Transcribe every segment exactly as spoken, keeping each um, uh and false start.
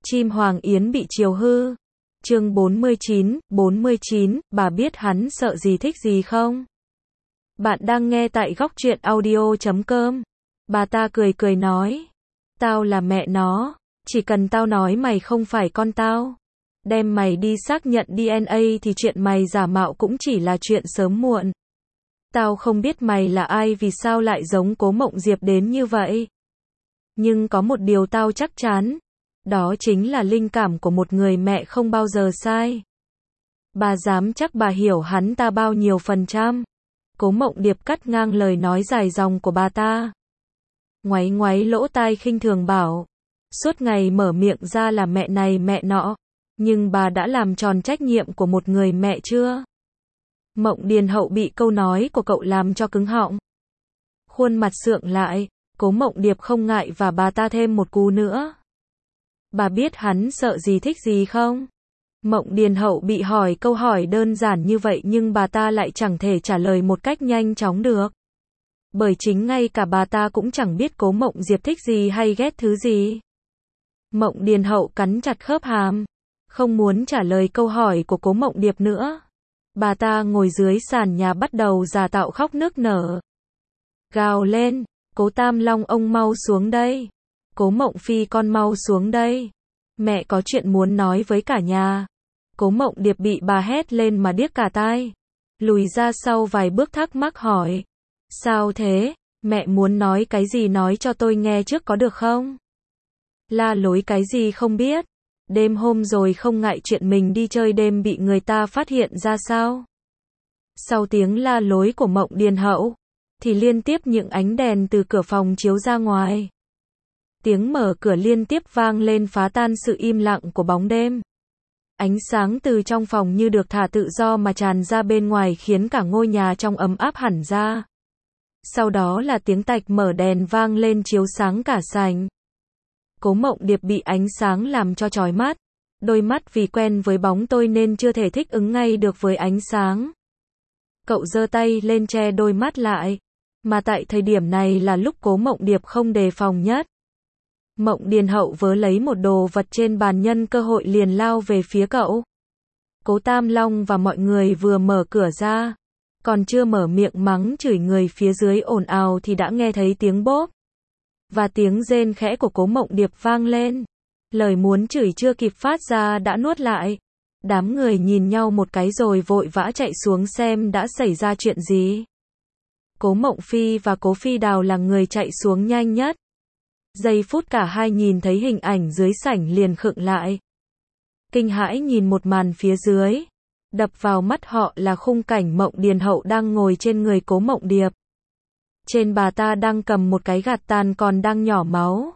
Chim Hoàng Yến bị chiều hư. Chương bốn mươi chín, bốn mươi chín, bà biết hắn sợ gì thích gì không? Bạn đang nghe tại góc truyện audio chấm com. Bà ta cười cười nói. Tao là mẹ nó. Chỉ cần tao nói mày không phải con tao. Đem mày đi xác nhận đê en a thì chuyện mày giả mạo cũng chỉ là chuyện sớm muộn. Tao không biết mày là ai, vì sao lại giống Cố Mộng Diệp đến như vậy. Nhưng có một điều tao chắc chắn. Đó chính là linh cảm của một người mẹ không bao giờ sai. Bà dám chắc bà hiểu hắn ta bao nhiêu phần trăm. Cố Mộng Điệp cắt ngang lời nói dài dòng của bà ta. Ngoáy ngoáy lỗ tai khinh thường bảo. Suốt ngày mở miệng ra là mẹ này mẹ nọ. Nhưng bà đã làm tròn trách nhiệm của một người mẹ chưa? Mộng Điền Hậu bị câu nói của cậu làm cho cứng họng. Khuôn mặt sượng lại. Cố Mộng Điệp không ngại và bà ta thêm một cú nữa. Bà biết hắn sợ gì thích gì không? Mộng Điền Hậu bị hỏi câu hỏi đơn giản như vậy nhưng bà ta lại chẳng thể trả lời một cách nhanh chóng được. Bởi chính ngay cả bà ta cũng chẳng biết Cố Mộng Diệp thích gì hay ghét thứ gì. Mộng Điền Hậu cắn chặt khớp hàm. Không muốn trả lời câu hỏi của Cố Mộng Điệp nữa. Bà ta ngồi dưới sàn nhà bắt đầu giả tạo khóc nức nở. Gào lên, Cố Tam Long ông mau xuống đây. Cố Mộng Phi con mau xuống đây. Mẹ có chuyện muốn nói với cả nhà. Cố Mộng Điệp bị bà hét lên mà điếc cả tai. Lùi ra sau vài bước thắc mắc hỏi. Sao thế? Mẹ muốn nói cái gì nói cho tôi nghe trước có được không? La Lối cái gì không biết. Đêm hôm rồi không ngại chuyện mình đi chơi đêm bị người ta phát hiện ra sao? Sau tiếng la lối của Mộng Điền Hậu, thì liên tiếp những ánh đèn từ cửa phòng chiếu ra ngoài. Tiếng mở cửa liên tiếp vang lên phá tan sự im lặng của bóng đêm. Ánh sáng từ trong phòng như được thả tự do mà tràn ra bên ngoài khiến cả ngôi nhà trong ấm áp hẳn ra. Sau đó là tiếng tạch mở đèn vang lên chiếu sáng cả sảnh. Cố Mộng Điệp bị ánh sáng làm cho chói mắt. Đôi mắt vì quen với bóng tối nên chưa thể thích ứng ngay được với ánh sáng. Cậu giơ tay lên che đôi mắt lại. Mà tại thời điểm này là lúc Cố Mộng Điệp không đề phòng nhất. Mộng Điền Hậu vớ lấy một đồ vật trên bàn nhân cơ hội liền lao về phía cậu. Cố Tam Long và mọi người vừa mở cửa ra. Còn chưa mở miệng mắng chửi người phía dưới ồn ào thì đã nghe thấy tiếng bốp. Và tiếng rên khẽ của Cố Mộng Điệp vang lên. Lời muốn chửi chưa kịp phát ra đã nuốt lại. Đám người nhìn nhau một cái rồi vội vã chạy xuống xem đã xảy ra chuyện gì. Cố Mộng Phi và Cố Phi Đào là người chạy xuống nhanh nhất. Giây phút cả hai nhìn thấy hình ảnh dưới sảnh liền khựng lại. Kinh hãi nhìn một màn phía dưới. Đập vào mắt họ là khung cảnh Mộng Điền Hậu đang ngồi trên người Cố Mộng Điệp. Trên bà ta đang cầm một cái gạt tàn còn đang nhỏ máu.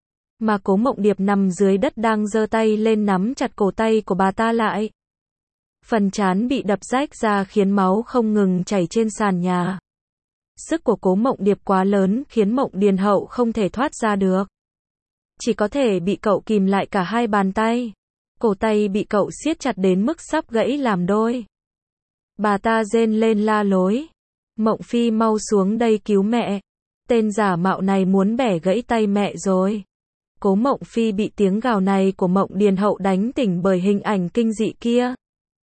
Mà Cố Mộng Điệp nằm dưới đất đang giơ tay lên nắm chặt cổ tay của bà ta lại. Phần trán bị đập rách ra khiến máu không ngừng chảy trên sàn nhà. Sức của Cố Mộng Điệp quá lớn khiến Mộng Điền Hậu không thể thoát ra được. Chỉ có thể bị cậu kìm lại cả hai bàn tay. Cổ tay bị cậu siết chặt đến mức sắp gãy làm đôi. Bà ta rên lên la lối. Mộng Phi mau xuống đây cứu mẹ. Tên giả mạo này muốn bẻ gãy tay mẹ rồi. Cố Mộng Phi bị tiếng gào này của Mộng Điền Hậu đánh tỉnh bởi hình ảnh kinh dị kia.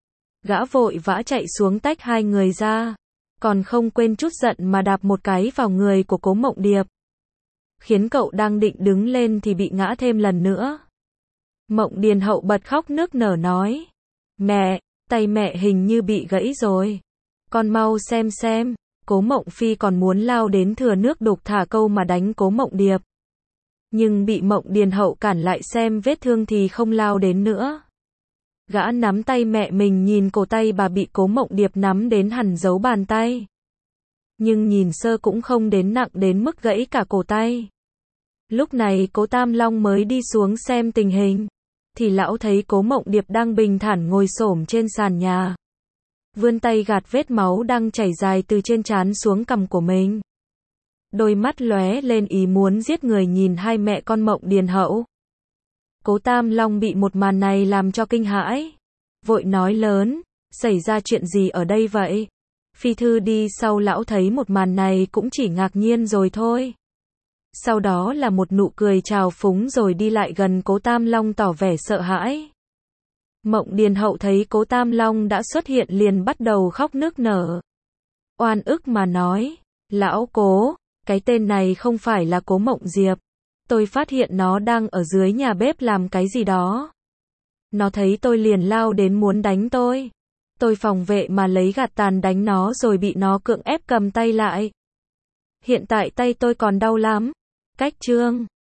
Gã vội vã chạy xuống tách hai người ra. Còn không quên chút giận mà đạp một cái vào người của Cố Mộng Điệp. Khiến cậu đang định đứng lên thì bị ngã thêm lần nữa. Mộng Điền Hậu bật khóc nức nở nói. Mẹ, tay mẹ hình như bị gãy rồi. Con mau xem xem. Cố Mộng Phi còn muốn lao đến thừa nước đục thả câu mà đánh Cố Mộng Điệp. Nhưng bị Mộng Điền Hậu cản lại xem vết thương thì không lao đến nữa. Gã nắm tay mẹ mình nhìn cổ tay bà bị Cố Mộng Điệp nắm đến hằn dấu bàn tay. Nhưng nhìn sơ cũng không đến nặng đến mức gãy cả cổ tay. Lúc này Cố Tam Long mới đi xuống xem tình hình. Thì lão thấy Cố Mộng Điệp đang bình thản ngồi xổm trên sàn nhà. Vươn tay gạt vết máu đang chảy dài từ trên trán xuống cằm của mình. Đôi mắt lóe lên ý muốn giết người nhìn hai mẹ con Mộng Điền Hậu. Cố Tam Long bị một màn này làm cho kinh hãi. Vội nói lớn, xảy ra chuyện gì ở đây vậy? Phi Thư đi sau lão thấy một màn này cũng chỉ ngạc nhiên rồi thôi. Sau đó là một nụ cười trào phúng rồi đi lại gần Cố Tam Long tỏ vẻ sợ hãi. Mộng Điền Hậu thấy Cố Tam Long đã xuất hiện liền bắt đầu khóc nức nở. Oan ức mà nói, lão Cố, cái tên này không phải là Cố Mộng Diệp. Tôi phát hiện nó đang ở dưới nhà bếp làm cái gì đó. Nó thấy tôi liền lao đến muốn đánh tôi. Tôi phòng vệ mà lấy gạt tàn đánh nó rồi bị nó cưỡng ép cầm tay lại. Hiện tại tay tôi còn đau lắm. Cách chương